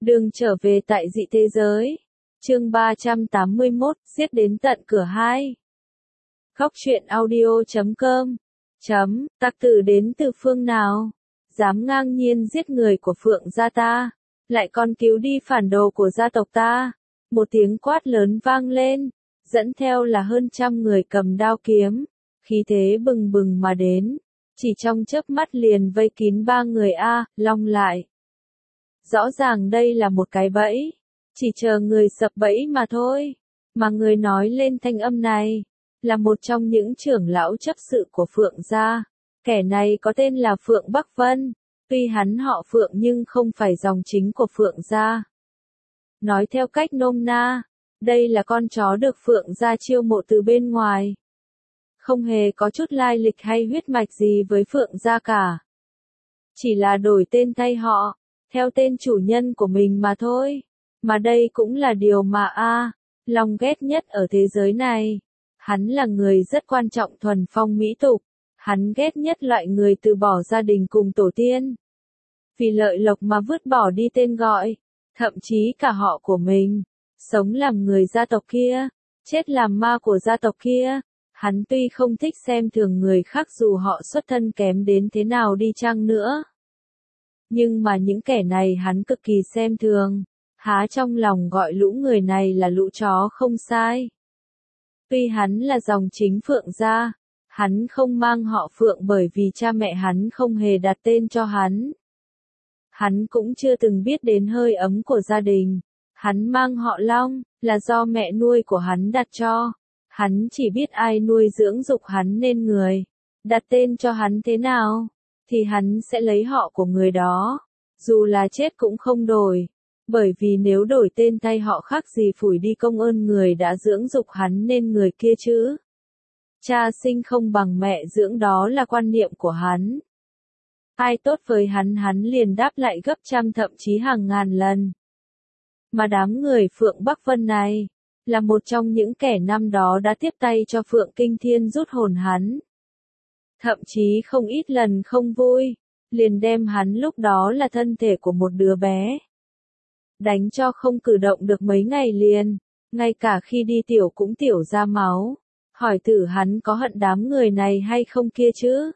Đường trở về tại dị thế giới. Chương 381, giết đến tận cửa 2. Góc truyện audio.com. Tặc tử đến từ phương nào? Dám ngang nhiên giết người của Phượng gia ta, lại còn cứu đi phản đồ của gia tộc ta. Một tiếng quát lớn vang lên, dẫn theo là hơn trăm người cầm đao kiếm, khí thế bừng bừng mà đến. Chỉ trong chớp mắt liền vây kín ba người Long lại. Rõ ràng đây là một cái bẫy, chỉ chờ người sập bẫy mà thôi. Mà người nói lên thanh âm này, là một trong những trưởng lão chấp sự của Phượng gia. Kẻ này có tên là Phượng Bắc Vân, tuy hắn họ Phượng nhưng không phải dòng chính của Phượng gia. Nói theo cách nôm na, đây là con chó được Phượng gia chiêu mộ từ bên ngoài. Không hề có chút lai lịch hay huyết mạch gì với Phượng gia cả. Chỉ là đổi tên thay họ, theo tên chủ nhân của mình mà thôi. Mà đây cũng là điều mà Long ghét nhất ở thế giới này. Hắn là người rất quan trọng thuần phong mỹ tục. Hắn ghét nhất loại người từ bỏ gia đình cùng tổ tiên. Vì lợi lộc mà vứt bỏ đi tên gọi, thậm chí cả họ của mình. Sống làm người gia tộc kia, chết làm ma của gia tộc kia. Hắn tuy không thích xem thường người khác dù họ xuất thân kém đến thế nào đi chăng nữa. Nhưng mà những kẻ này hắn cực kỳ xem thường. Há trong lòng gọi lũ người này là lũ chó không sai. Tuy hắn là dòng chính Phượng gia, hắn không mang họ Phượng bởi vì cha mẹ hắn không hề đặt tên cho hắn. Hắn cũng chưa từng biết đến hơi ấm của gia đình. Hắn mang họ Long, là do mẹ nuôi của hắn đặt cho. Hắn chỉ biết ai nuôi dưỡng dục hắn nên người đặt tên cho hắn thế nào, thì hắn sẽ lấy họ của người đó. Dù là chết cũng không đổi. Bởi vì nếu đổi tên thay họ khác gì phủi đi công ơn người đã dưỡng dục hắn nên người kia chứ. Cha sinh không bằng mẹ dưỡng, đó là quan niệm của hắn. Ai tốt với hắn liền đáp lại gấp trăm thậm chí hàng ngàn lần. Mà đám người Phượng Bắc Vân này, là một trong những kẻ năm đó đã tiếp tay cho Phượng Kinh Thiên rút hồn hắn. Thậm chí không ít lần không vui, liền đem hắn lúc đó là thân thể của một đứa bé. Đánh cho không cử động được mấy ngày liền, ngay cả khi đi tiểu cũng tiểu ra máu. Hỏi thử hắn có hận đám người này hay không kia chứ?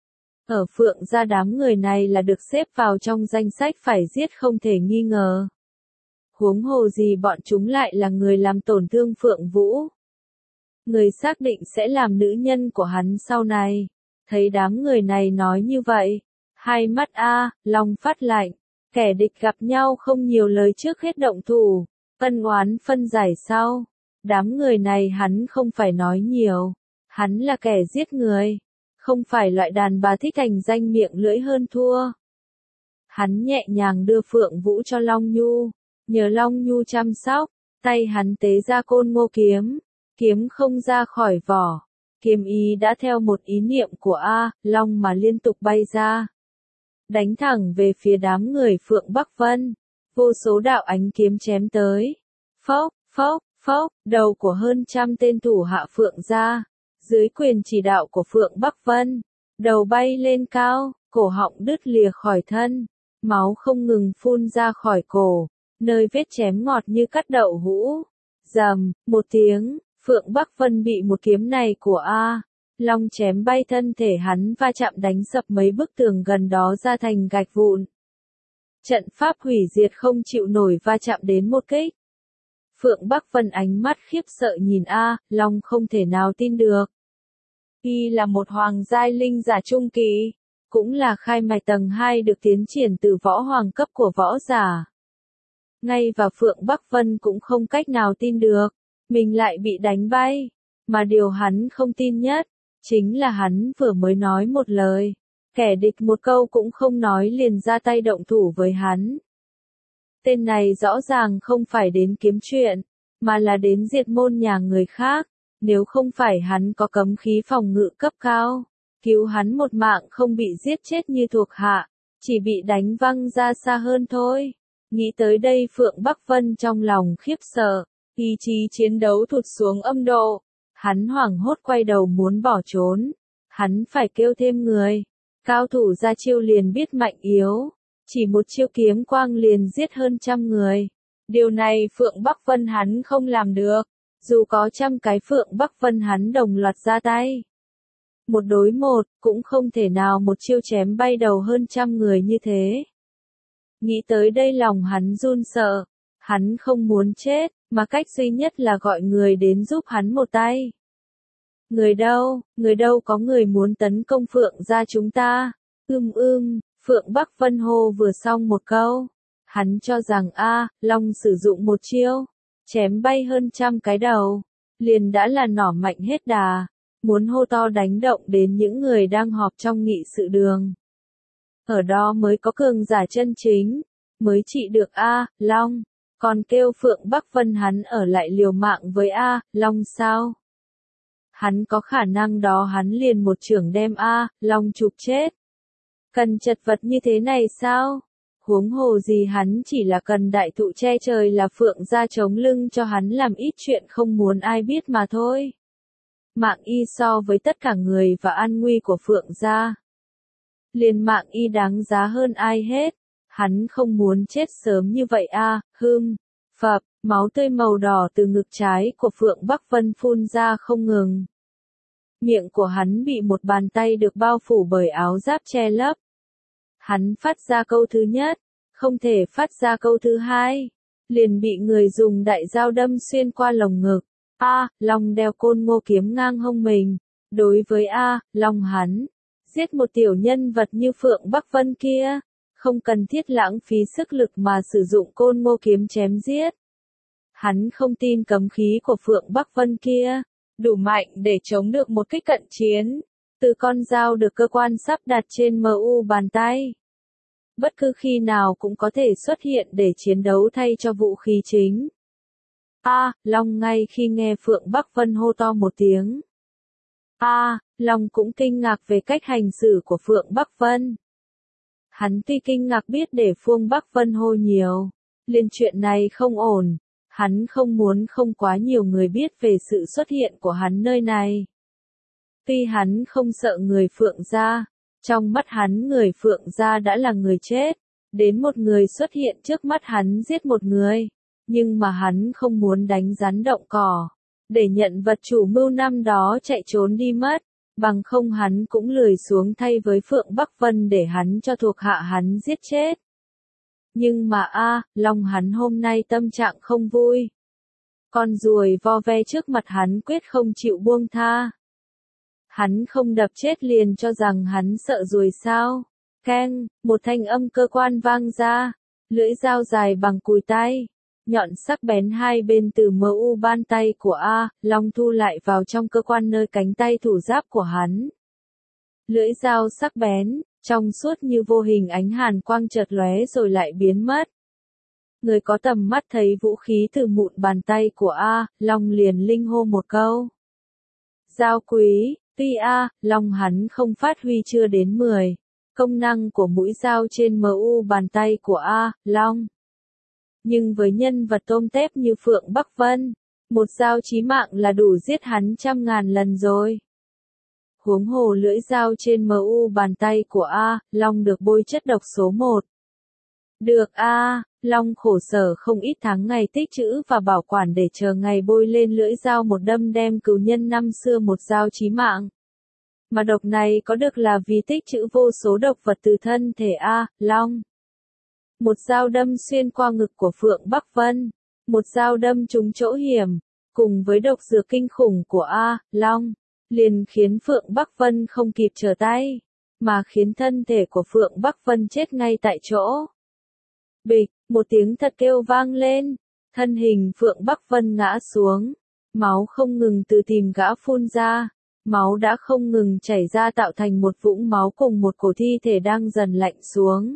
Ở Phượng gia đám người này là được xếp vào trong danh sách phải giết không thể nghi ngờ. Huống hồ gì bọn chúng lại là người làm tổn thương Phượng Vũ. Người xác định sẽ làm nữ nhân của hắn sau này. Thấy đám người này nói như vậy, hai mắt Long phát lạnh. Kẻ địch gặp nhau không nhiều lời trước hết động thủ, ân oán phân giải sau. Đám người này hắn không phải nói nhiều, hắn là kẻ giết người, không phải loại đàn bà thích thành danh miệng lưỡi hơn thua. Hắn nhẹ nhàng đưa Phượng Vũ cho Long Nhu, nhờ Long Nhu chăm sóc, tay hắn tế ra côn ngô kiếm, kiếm không ra khỏi vỏ, kiếm ý đã theo một ý niệm của Long mà liên tục bay ra. Đánh thẳng về phía đám người Phượng Bắc Vân, vô số đạo ánh kiếm chém tới. Phốc, phốc, phốc, đầu của hơn trăm tên thủ hạ Phượng gia, dưới quyền chỉ đạo của Phượng Bắc Vân, đầu bay lên cao, cổ họng đứt lìa khỏi thân, máu không ngừng phun ra khỏi cổ, nơi vết chém ngọt như cắt đậu hũ. Rầm, một tiếng, Phượng Bắc Vân bị một kiếm này của Long chém bay, thân thể hắn va chạm đánh sập mấy bức tường gần đó ra thành gạch vụn. Trận pháp hủy diệt không chịu nổi va chạm đến một kích. Phượng Bắc Vân ánh mắt khiếp sợ nhìn Long không thể nào tin được. Y là một hoàng giai linh giả trung kỳ, cũng là khai mạch tầng 2 được tiến triển từ võ hoàng cấp của võ giả. Ngay và Phượng Bắc Vân cũng không cách nào tin được, mình lại bị đánh bay. Mà điều hắn không tin nhất, chính là hắn vừa mới nói một lời, kẻ địch một câu cũng không nói liền ra tay động thủ với hắn. Tên này rõ ràng không phải đến kiếm chuyện, mà là đến diệt môn nhà người khác. Nếu không phải hắn có cấm khí phòng ngự cấp cao, cứu hắn một mạng không bị giết chết như thuộc hạ, chỉ bị đánh văng ra xa hơn thôi. Nghĩ tới đây Phượng Bắc Vân trong lòng khiếp sợ, ý chí chiến đấu thụt xuống âm độ. Hắn hoảng hốt quay đầu muốn bỏ trốn. Hắn phải kêu thêm người. Cao thủ ra chiêu liền biết mạnh yếu. Chỉ một chiêu kiếm quang liền giết hơn trăm người. Điều này Phượng Bắc Vân hắn không làm được. Dù có trăm cái Phượng Bắc Vân hắn đồng loạt ra tay. Một đối một, cũng không thể nào một chiêu chém bay đầu hơn trăm người như thế. Nghĩ tới đây lòng hắn run sợ. Hắn không muốn chết, mà cách duy nhất là gọi người đến giúp hắn một tay. Người đâu có người muốn tấn công Phượng gia chúng ta. Phượng Bắc Vân hô vừa xong một câu. Hắn cho rằng Long sử dụng một chiêu, chém bay hơn trăm cái đầu, liền đã là nỏ mạnh hết đà, muốn hô to đánh động đến những người đang họp trong nghị sự đường. Ở đó mới có cường giả chân chính, mới trị được Long, còn kêu Phượng Bắc Vân hắn ở lại liều mạng với Long sao? Hắn có khả năng đó hắn liền một chưởng đem Long chụp chết. Cần chật vật như thế này sao? Huống hồ gì hắn chỉ là cần đại thụ che trời là Phượng gia chống lưng cho hắn làm ít chuyện không muốn ai biết mà thôi. Mạng y so với tất cả người và an nguy của Phượng gia. Liền mạng y đáng giá hơn ai hết. Hắn không muốn chết sớm như vậy Phập, máu tươi màu đỏ từ ngực trái của Phượng Bắc Vân phun ra không ngừng. Miệng của hắn bị một bàn tay được bao phủ bởi áo giáp che lấp. Hắn phát ra câu thứ nhất, không thể phát ra câu thứ hai, liền bị người dùng đại dao đâm xuyên qua lồng ngực. Long đeo côn ngô kiếm ngang hông mình. Đối với Long hắn, giết một tiểu nhân vật như Phượng Bắc Vân kia, không cần thiết lãng phí sức lực mà sử dụng côn ngô kiếm chém giết. Hắn không tin cấm khí của Phượng Bắc Vân kia đủ mạnh để chống được một kích cận chiến, từ con dao được cơ quan sắp đặt trên mu bàn tay. Bất cứ khi nào cũng có thể xuất hiện để chiến đấu thay cho vũ khí chính. Long ngay khi nghe Phượng Bắc Vân hô to một tiếng. Long cũng kinh ngạc về cách hành xử của Phượng Bắc Vân. Hắn tuy kinh ngạc biết để Phương Bắc Vân hô nhiều, liền chuyện này không ổn. Hắn không muốn không quá nhiều người biết về sự xuất hiện của hắn nơi này. Tuy hắn không sợ người Phượng gia, trong mắt hắn người Phượng gia đã là người chết, đến một người xuất hiện trước mắt hắn giết một người, nhưng mà hắn không muốn đánh rắn động cỏ, để nhận vật chủ mưu năm đó chạy trốn đi mất, bằng không hắn cũng lười xuống thay với Phượng Bắc Vân để hắn cho thuộc hạ hắn giết chết. Nhưng mà Long hắn hôm nay tâm trạng không vui. Con ruồi vo ve trước mặt hắn quyết không chịu buông tha. Hắn không đập chết liền cho rằng hắn sợ ruồi sao. Keng, một thanh âm cơ quan vang ra. Lưỡi dao dài bằng cùi tay. Nhọn sắc bén hai bên từ mu bàn tay của Long thu lại vào trong cơ quan nơi cánh tay thủ giáp của hắn. Lưỡi dao sắc bén, trong suốt như vô hình ánh hàn quang chợt lóe rồi lại biến mất. Người có tầm mắt thấy vũ khí từ mụn bàn tay của Long liền linh hô một câu. Dao quý, tuy Long hắn không phát huy chưa đến 10, công năng của mũi dao trên mu bàn tay của Long. Nhưng với nhân vật tôm tép như Phượng Bắc Vân, một dao chí mạng là đủ giết hắn trăm ngàn lần rồi. Huống hồ lưỡi dao trên mu bàn tay của Long được bôi chất độc số 1. Được Long khổ sở không ít tháng ngày tích trữ và bảo quản để chờ ngày bôi lên lưỡi dao một đâm đem cừu nhân năm xưa một dao chí mạng. Mà độc này có được là vì tích trữ vô số độc vật từ thân thể Long. Một dao đâm xuyên qua ngực của Phượng Bắc Vân, một dao đâm trúng chỗ hiểm, cùng với độc dược kinh khủng của Long, liền khiến Phượng Bắc Vân không kịp trở tay, mà khiến thân thể của Phượng Bắc Vân chết ngay tại chỗ. Bịch, một tiếng thật kêu vang lên, thân hình Phượng Bắc Vân ngã xuống, máu không ngừng từ tìm gã phun ra, máu đã không ngừng chảy ra tạo thành một vũng máu cùng một cổ thi thể đang dần lạnh xuống.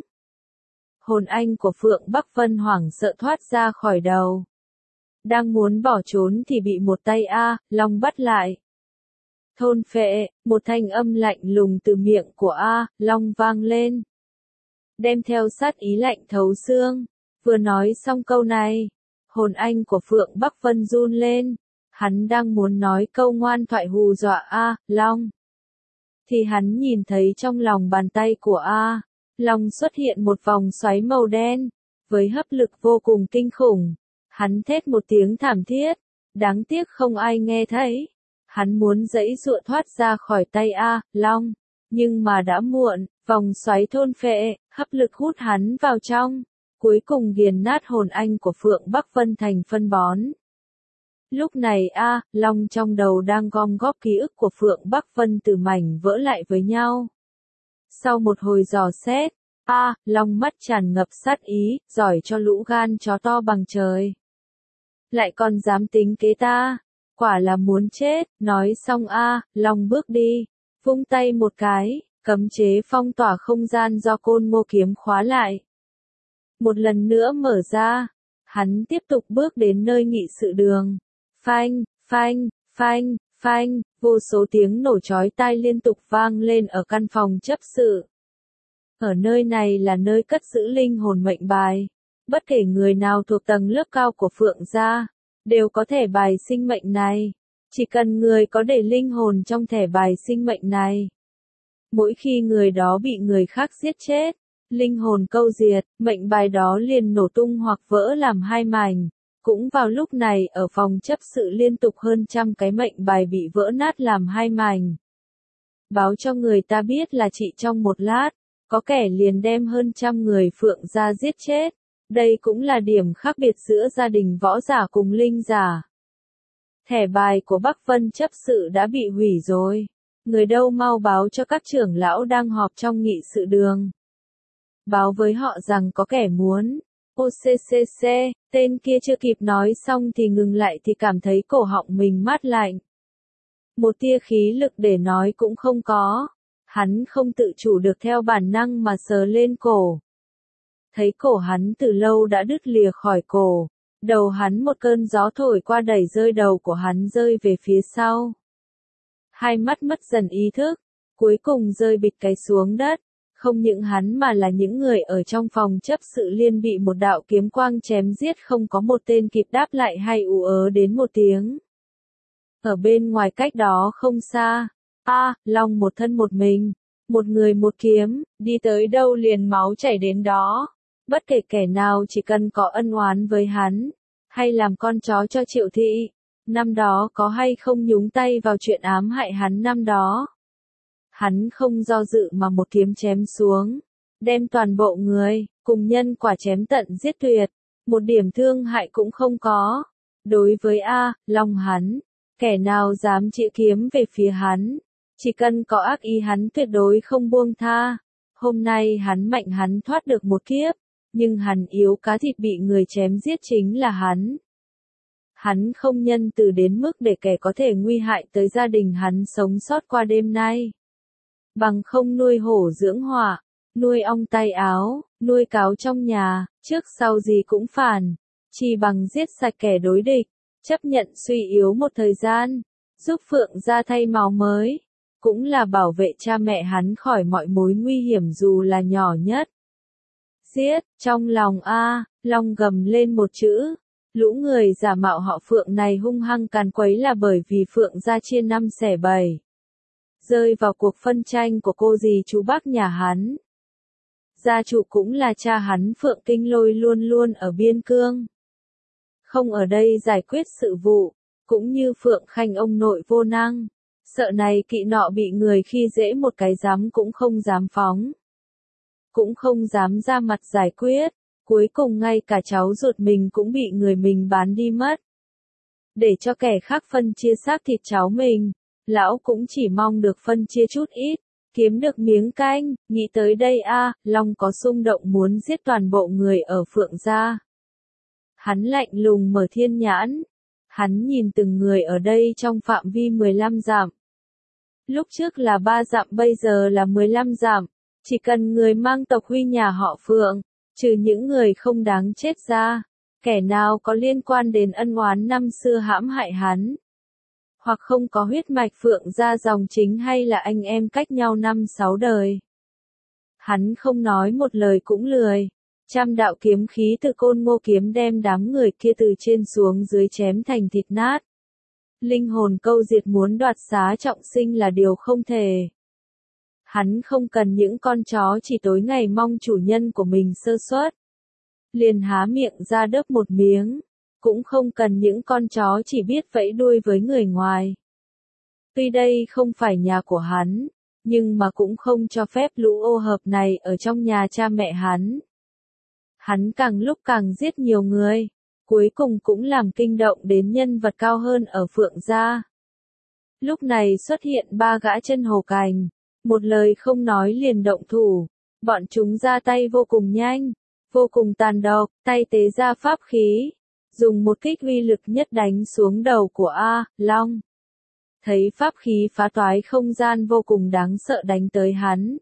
Hồn anh của Phượng Bắc Vân hoảng sợ thoát ra khỏi đầu. Đang muốn bỏ trốn thì bị một tay Long bắt lại. Thôn phệ, một thanh âm lạnh lùng từ miệng của Long vang lên. Đem theo sát ý lạnh thấu xương. Vừa nói xong câu này, hồn anh của Phượng Bắc Vân run lên. Hắn đang muốn nói câu ngoan thoại hù dọa Long. Thì hắn nhìn thấy trong lòng bàn tay của Long xuất hiện một vòng xoáy màu đen, với hấp lực vô cùng kinh khủng. Hắn thét một tiếng thảm thiết, đáng tiếc không ai nghe thấy. Hắn muốn giãy giụa thoát ra khỏi tay Long, nhưng mà đã muộn, vòng xoáy thôn phệ, hấp lực hút hắn vào trong, cuối cùng nghiền nát hồn anh của Phượng Bắc Vân thành phân bón. Lúc này Long trong đầu đang gom góp ký ức của Phượng Bắc Vân từ mảnh vỡ lại với nhau. Sau một hồi dò xét, Long mắt tràn ngập sát ý, giỏi cho lũ gan chó to bằng trời. Lại còn dám tính kế ta, quả là muốn chết. Nói xong Long bước đi, vung tay một cái, cấm chế phong tỏa không gian do Côn Ngô kiếm khóa lại. Một lần nữa mở ra, hắn tiếp tục bước đến nơi nghị sự đường. Phanh, phanh, phanh, phanh, vô số tiếng nổ chói tai liên tục vang lên ở căn phòng chấp sự. Ở nơi này là nơi cất giữ linh hồn mệnh bài. Bất kể người nào thuộc tầng lớp cao của Phượng gia, đều có thẻ bài sinh mệnh này. Chỉ cần người có để linh hồn trong thẻ bài sinh mệnh này. Mỗi khi người đó bị người khác giết chết, linh hồn câu diệt, mệnh bài đó liền nổ tung hoặc vỡ làm hai mảnh. Cũng vào lúc này ở phòng chấp sự liên tục hơn trăm cái mệnh bài bị vỡ nát làm hai mảnh. Báo cho người ta biết là chỉ trong một lát, có kẻ liền đem hơn trăm người Phượng gia giết chết. Đây cũng là điểm khác biệt giữa gia đình võ giả cùng linh giả. Thẻ bài của Bắc Vân chấp sự đã bị hủy rồi. Người đâu mau báo cho các trưởng lão đang họp trong nghị sự đường. Báo với họ rằng có kẻ muốn. OCCC, tên kia chưa kịp nói xong thì ngừng lại thì cảm thấy cổ họng mình mát lạnh. Một tia khí lực để nói cũng không có. Hắn không tự chủ được theo bản năng mà sờ lên cổ. Thấy cổ hắn từ lâu đã đứt lìa khỏi cổ. Đầu hắn một cơn gió thổi qua đẩy rơi đầu của hắn rơi về phía sau. Hai mắt mất dần ý thức, cuối cùng rơi bịch cái xuống đất. Không những hắn mà là những người ở trong phòng chấp sự liên bị một đạo kiếm quang chém giết, không có một tên kịp đáp lại hay ú ớ đến một tiếng. Ở bên ngoài cách đó không xa, Long một thân một mình, một người một kiếm, đi tới đâu liền máu chảy đến đó. Bất kể kẻ nào chỉ cần có ân oán với hắn, hay làm con chó cho Triệu Thị, năm đó có hay không nhúng tay vào chuyện ám hại hắn năm đó. Hắn không do dự mà một kiếm chém xuống, đem toàn bộ người, cùng nhân quả chém tận giết tuyệt, một điểm thương hại cũng không có. Đối với Long hắn, kẻ nào dám chĩa kiếm về phía hắn, chỉ cần có ác ý hắn tuyệt đối không buông tha. Hôm nay hắn mạnh hắn thoát được một kiếp, nhưng hắn yếu cá thịt bị người chém giết chính là hắn. Hắn không nhân từ đến mức để kẻ có thể nguy hại tới gia đình hắn sống sót qua đêm nay. Bằng không nuôi hổ dưỡng hỏa, nuôi ong tay áo, nuôi cáo trong nhà, trước sau gì cũng phản. Chỉ bằng giết sạch kẻ đối địch, chấp nhận suy yếu một thời gian, giúp Phượng gia thay máu mới, cũng là bảo vệ cha mẹ hắn khỏi mọi mối nguy hiểm dù là nhỏ nhất. Giết, trong lòng Long gầm lên một chữ. Lũ người giả mạo họ Phượng này hung hăng càn quấy là bởi vì Phượng gia chia năm xẻ bảy. Rơi vào cuộc phân tranh của cô dì chú bác nhà hắn. Gia chủ cũng là cha hắn Phượng Kinh Lôi luôn luôn ở biên cương. Không ở đây giải quyết sự vụ, cũng như Phượng Khanh ông nội vô năng. Sợ này kỵ nọ bị người khi dễ một cái dám cũng không dám phóng. Cũng không dám ra mặt giải quyết. Cuối cùng ngay cả cháu ruột mình cũng bị người mình bán đi mất. Để cho kẻ khác phân chia xác thịt cháu mình, lão cũng chỉ mong được phân chia chút ít, kiếm được miếng canh. Nghĩ tới đây Long có xung động muốn giết toàn bộ người ở Phượng gia. Hắn lạnh lùng mở thiên nhãn. Hắn nhìn từng người ở đây trong phạm vi 15 dặm. Lúc trước là 3 dặm bây giờ là 15 dặm. Chỉ cần người mang tộc huy nhà họ Phượng, trừ những người không đáng chết ra, kẻ nào có liên quan đến ân oán năm xưa hãm hại hắn, hoặc không có huyết mạch Phượng gia dòng chính hay là anh em cách nhau 5-6 đời. Hắn không nói một lời cũng lười. Trăm đạo kiếm khí từ Côn Ngô kiếm đem đám người kia từ trên xuống dưới chém thành thịt nát. Linh hồn câu diệt muốn đoạt xá trọng sinh là điều không thể. Hắn không cần những con chó chỉ tối ngày mong chủ nhân của mình sơ suất. Liền há miệng ra đớp một miếng. Cũng không cần những con chó chỉ biết vẫy đuôi với người ngoài. Tuy đây không phải nhà của hắn, nhưng mà cũng không cho phép lũ ô hợp này ở trong nhà cha mẹ hắn. Hắn càng lúc càng giết nhiều người, cuối cùng cũng làm kinh động đến nhân vật cao hơn ở Phượng gia. Lúc này xuất hiện ba gã chân hổ cành, một lời không nói liền động thủ, bọn chúng ra tay vô cùng nhanh, vô cùng tàn độc, tay tế ra pháp khí, dùng một kích uy lực nhất đánh xuống đầu của A Long. Thấy pháp khí phá toái không gian vô cùng đáng sợ đánh tới hắn.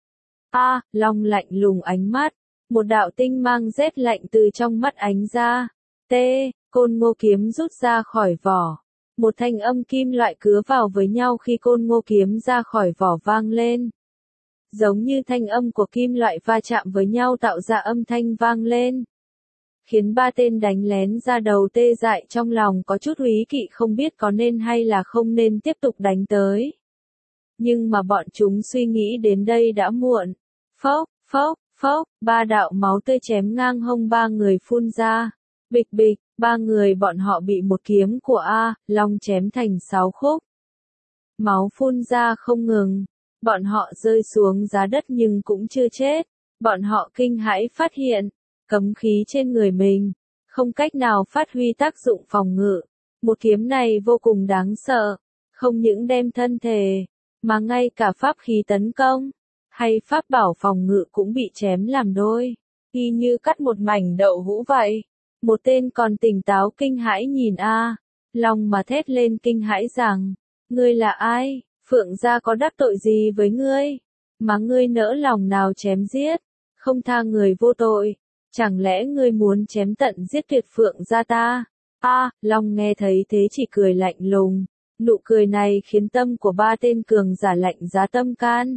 A Long lạnh lùng ánh mắt, một đạo tinh mang rét lạnh từ trong mắt ánh ra. T, côn ngô kiếm rút ra khỏi vỏ. Một thanh âm kim loại cứa vào với nhau khi côn ngô kiếm ra khỏi vỏ vang lên. Giống như thanh âm của kim loại va chạm với nhau tạo ra âm thanh vang lên. Khiến ba tên đánh lén ra đầu tê dại trong lòng có chút úy kỵ không biết có nên hay là không nên tiếp tục đánh tới. Nhưng mà bọn chúng suy nghĩ đến đây đã muộn. Phốc, phốc, phốc, ba đạo máu tươi chém ngang hông ba người phun ra. Bịch bịch, ba người bọn họ bị một kiếm của A Long chém thành 6 khúc. Máu phun ra không ngừng. Bọn họ rơi xuống giá đất nhưng cũng chưa chết. Bọn họ kinh hãi phát hiện, cấm khí trên người mình, không cách nào phát huy tác dụng phòng ngự. Một kiếm này vô cùng đáng sợ, không những đem thân thể, mà ngay cả pháp khí tấn công, hay pháp bảo phòng ngự cũng bị chém làm đôi, y như cắt một mảnh đậu hũ vậy. Một tên còn tỉnh táo kinh hãi nhìn A Long mà thét lên kinh hãi rằng, ngươi là ai, Phượng gia có đắc tội gì với ngươi, mà ngươi nỡ lòng nào chém giết, không tha người vô tội, chẳng lẽ ngươi muốn chém tận giết tuyệt Phượng gia ta? A Long nghe thấy thế chỉ cười lạnh lùng, nụ cười này khiến tâm của ba tên cường giả lạnh giá tâm can.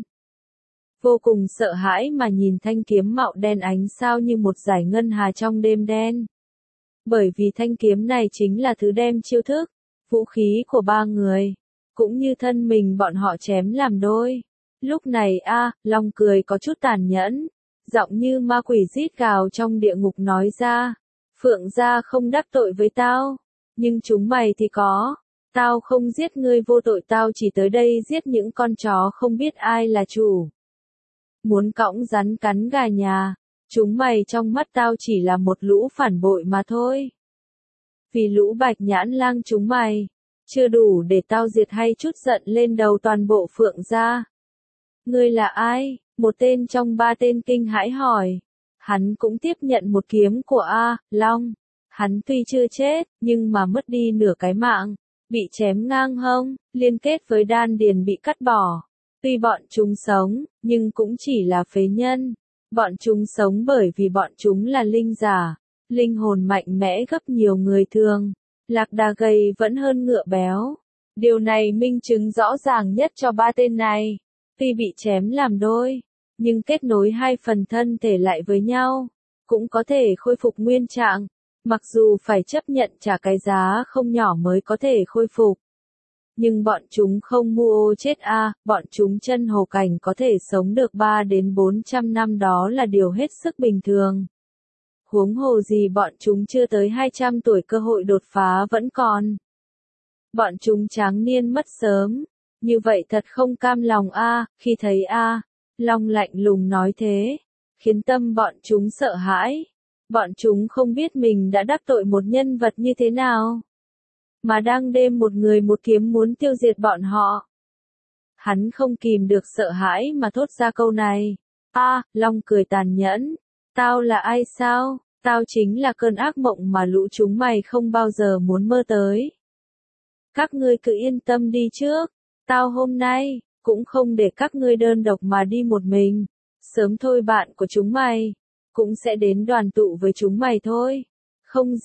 Vô cùng sợ hãi mà nhìn thanh kiếm mạo đen ánh sao như một dải ngân hà trong đêm đen. Bởi vì thanh kiếm này chính là thứ đem chiêu thức, vũ khí của ba người, cũng như thân mình bọn họ chém làm đôi. Lúc này A Long cười có chút tàn nhẫn, giọng như ma quỷ rít gào trong địa ngục nói ra, Phượng gia không đắc tội với tao, nhưng chúng mày thì có, tao không giết ngươi vô tội, tao chỉ tới đây giết những con chó không biết ai là chủ. Muốn cõng rắn cắn gà nhà, chúng mày trong mắt tao chỉ là một lũ phản bội mà thôi. Vì lũ bạch nhãn lang chúng mày, chưa đủ để tao diệt hay chút giận lên đầu toàn bộ Phượng gia. Ngươi là ai? Một tên trong ba tên kinh hãi hỏi. Hắn cũng tiếp nhận một kiếm của A Long. Hắn tuy chưa chết, nhưng mà mất đi nửa cái mạng, bị chém ngang hông, liên kết với đan điền bị cắt bỏ. Tuy bọn chúng sống, nhưng cũng chỉ là phế nhân. Bọn chúng sống bởi vì bọn chúng là linh giả, linh hồn mạnh mẽ gấp nhiều người thường. Lạc đà gầy vẫn hơn ngựa béo. Điều này minh chứng rõ ràng nhất cho ba tên này. Tuy bị chém làm đôi, nhưng kết nối hai phần thân thể lại với nhau, cũng có thể khôi phục nguyên trạng, mặc dù phải chấp nhận trả cái giá không nhỏ mới có thể khôi phục. Nhưng bọn chúng không mu ô chết bọn chúng chân hổ cảnh có thể sống được 3 đến 400 năm đó là điều hết sức bình thường. Huống hồ gì bọn chúng chưa tới 200 tuổi cơ hội đột phá vẫn còn. Bọn chúng tráng niên mất sớm. Như vậy thật không cam lòng khi thấy Long lạnh lùng nói thế, khiến tâm bọn chúng sợ hãi. Bọn chúng không biết mình đã đắc tội một nhân vật như thế nào, mà đang đêm một người một kiếm muốn tiêu diệt bọn họ. Hắn không kìm được sợ hãi mà thốt ra câu này. Long cười tàn nhẫn, tao là ai sao? Tao chính là cơn ác mộng mà lũ chúng mày không bao giờ muốn mơ tới. Các ngươi cứ yên tâm đi trước. Tao hôm nay, cũng không để các ngươi đơn độc mà đi một mình. Sớm thôi bạn của chúng mày, cũng sẽ đến đoàn tụ với chúng mày thôi. Không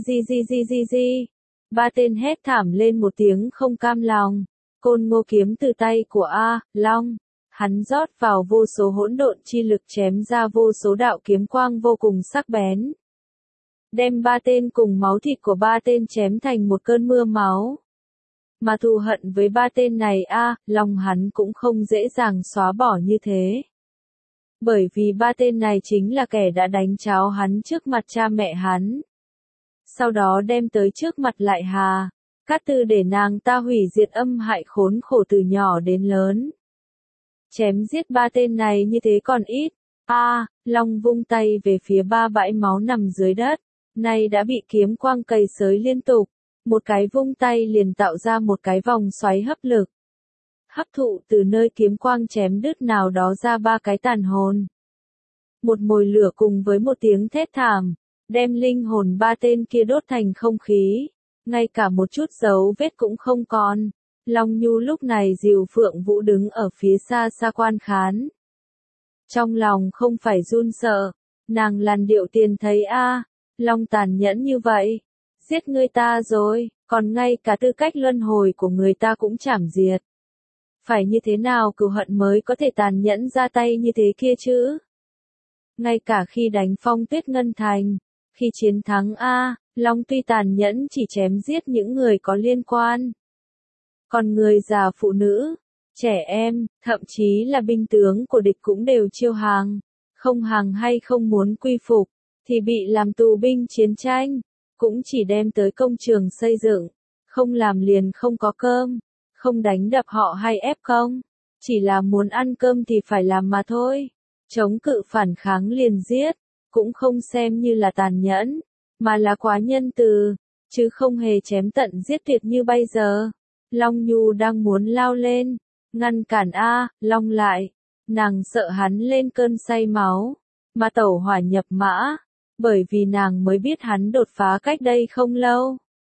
gì. Ba tên hét thảm lên một tiếng không cam lòng. Côn ngô kiếm từ tay của Long. Hắn rót vào vô số hỗn độn chi lực chém ra vô số đạo kiếm quang vô cùng sắc bén. Đem ba tên cùng máu thịt của ba tên chém thành một cơn mưa máu. Mà thù hận với ba tên này lòng hắn cũng không dễ dàng xóa bỏ như thế. Bởi vì ba tên này chính là kẻ đã đánh cháo hắn trước mặt cha mẹ hắn. Sau đó đem tới trước mặt lại Hà Cát Tư để nàng ta hủy diệt âm hại khốn khổ từ nhỏ đến lớn. Chém giết ba tên này như thế còn ít. Long vung tay về phía ba bãi máu nằm dưới đất, nay đã bị kiếm quang cày xới liên tục. Một cái vung tay liền tạo ra một cái vòng xoáy hấp lực. Hấp thụ từ nơi kiếm quang chém đứt nào đó ra ba cái tàn hồn. Một mồi lửa cùng với một tiếng thét thảm, đem linh hồn ba tên kia đốt thành không khí. Ngay cả một chút dấu vết cũng không còn. Long Nhu lúc này dìu Phượng Vũ đứng ở phía xa xa quan khán. Trong lòng không phải run sợ, nàng làn điệu tiền thấy Long tàn nhẫn như vậy. Giết người ta rồi, còn ngay cả tư cách luân hồi của người ta cũng chảm diệt. Phải như thế nào cừu hận mới có thể tàn nhẫn ra tay như thế kia chứ? Ngay cả khi đánh Phong Tuyết Ngân Thành, khi chiến thắng Long tuy tàn nhẫn chỉ chém giết những người có liên quan. Còn người già phụ nữ, trẻ em, thậm chí là binh tướng của địch cũng đều chiêu hàng. Không hàng hay không muốn quy phục, thì bị làm tù binh chiến tranh. Cũng chỉ đem tới công trường xây dựng, không làm liền không có cơm, không đánh đập họ hay ép không, chỉ là muốn ăn cơm thì phải làm mà thôi. Chống cự phản kháng liền giết, cũng không xem như là tàn nhẫn, mà là quá nhân từ, chứ không hề chém tận giết tuyệt như bây giờ. Long Nhu đang muốn lao lên, ngăn cản Long lại, nàng sợ hắn lên cơn say máu, mà tẩu hỏa nhập mã. Bởi vì nàng mới biết hắn đột phá cách đây không lâu.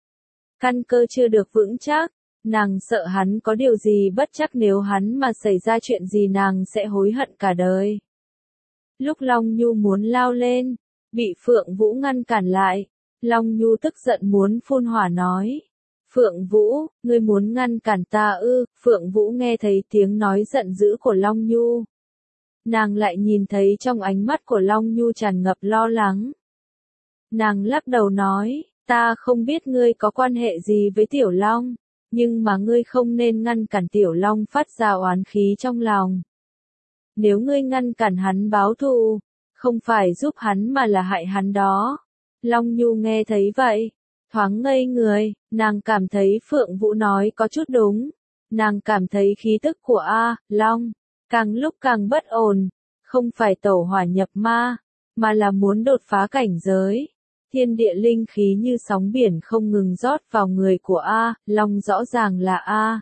Căn cơ chưa được vững chắc, nàng sợ hắn có điều gì bất chắc, nếu hắn mà xảy ra chuyện gì nàng sẽ hối hận cả đời. Lúc Long Nhu muốn lao lên, bị Phượng Vũ ngăn cản lại, Long Nhu tức giận muốn phun hỏa nói. Phượng Vũ, ngươi muốn ngăn cản ta ư? Phượng Vũ nghe thấy tiếng nói giận dữ của Long Nhu. Nàng lại nhìn thấy trong ánh mắt của Long Nhu tràn ngập lo lắng. Nàng lắc đầu nói, ta không biết ngươi có quan hệ gì với Tiểu Long, nhưng mà ngươi không nên ngăn cản Tiểu Long phát ra oán khí trong lòng. Nếu ngươi ngăn cản hắn báo thù, không phải giúp hắn mà là hại hắn đó. Long Nhu nghe thấy vậy, thoáng ngây người, nàng cảm thấy Phượng Vũ nói có chút đúng. Nàng cảm thấy khí tức của Long càng lúc càng bất ổn, không phải tẩu hỏa nhập ma, mà là muốn đột phá cảnh giới. Thiên địa linh khí như sóng biển không ngừng rót vào người của Long, rõ ràng là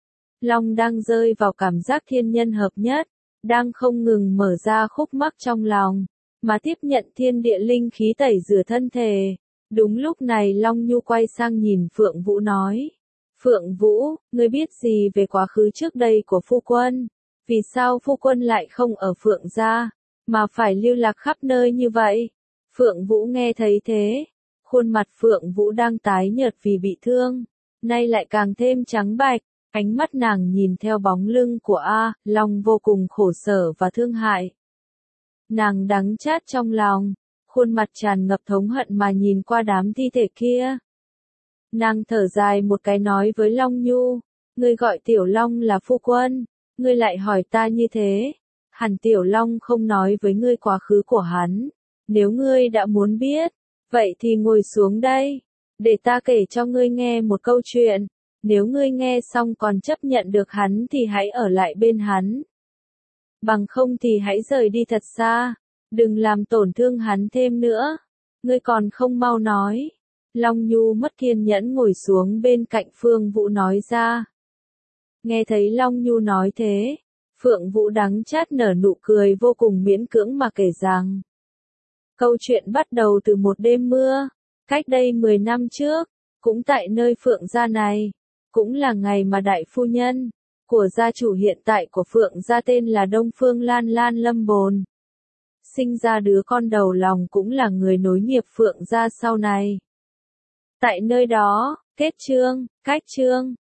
Long đang rơi vào cảm giác thiên nhân hợp nhất, đang không ngừng mở ra khúc mắc trong lòng, mà tiếp nhận thiên địa linh khí tẩy rửa thân thể. Đúng lúc này Long Nhu quay sang nhìn Phượng Vũ nói, Phượng Vũ, ngươi biết gì về quá khứ trước đây của phu quân? Vì sao phu quân lại không ở Phượng gia, mà phải lưu lạc khắp nơi như vậy? Phượng Vũ nghe thấy thế, khuôn mặt Phượng Vũ đang tái nhợt vì bị thương, nay lại càng thêm trắng bạch, ánh mắt nàng nhìn theo bóng lưng của Long vô cùng khổ sở và thương hại. Nàng đắng chát trong lòng, khuôn mặt tràn ngập thống hận mà nhìn qua đám thi thể kia. Nàng thở dài một cái nói với Long Nhu, ngươi gọi Tiểu Long là phu quân, ngươi lại hỏi ta như thế, hẳn Tiểu Long không nói với ngươi quá khứ của hắn. Nếu ngươi đã muốn biết, vậy thì ngồi xuống đây, để ta kể cho ngươi nghe một câu chuyện. Nếu ngươi nghe xong còn chấp nhận được hắn thì hãy ở lại bên hắn. Bằng không thì hãy rời đi thật xa, đừng làm tổn thương hắn thêm nữa. Ngươi còn không mau nói. Long Nhu mất kiên nhẫn ngồi xuống bên cạnh Phương Vũ nói ra. Nghe thấy Long Nhu nói thế, Phượng Vũ đắng chát nở nụ cười vô cùng miễn cưỡng mà kể rằng. Câu chuyện bắt đầu từ một đêm mưa, cách đây 10 năm trước, cũng tại nơi Phượng gia này, cũng là ngày mà đại phu nhân của gia chủ hiện tại của Phượng gia tên là Đông Phương Lan Lan Lâm Bồn. Sinh ra đứa con đầu lòng cũng là người nối nghiệp Phượng gia sau này. Tại nơi đó, kết chương, cách chương,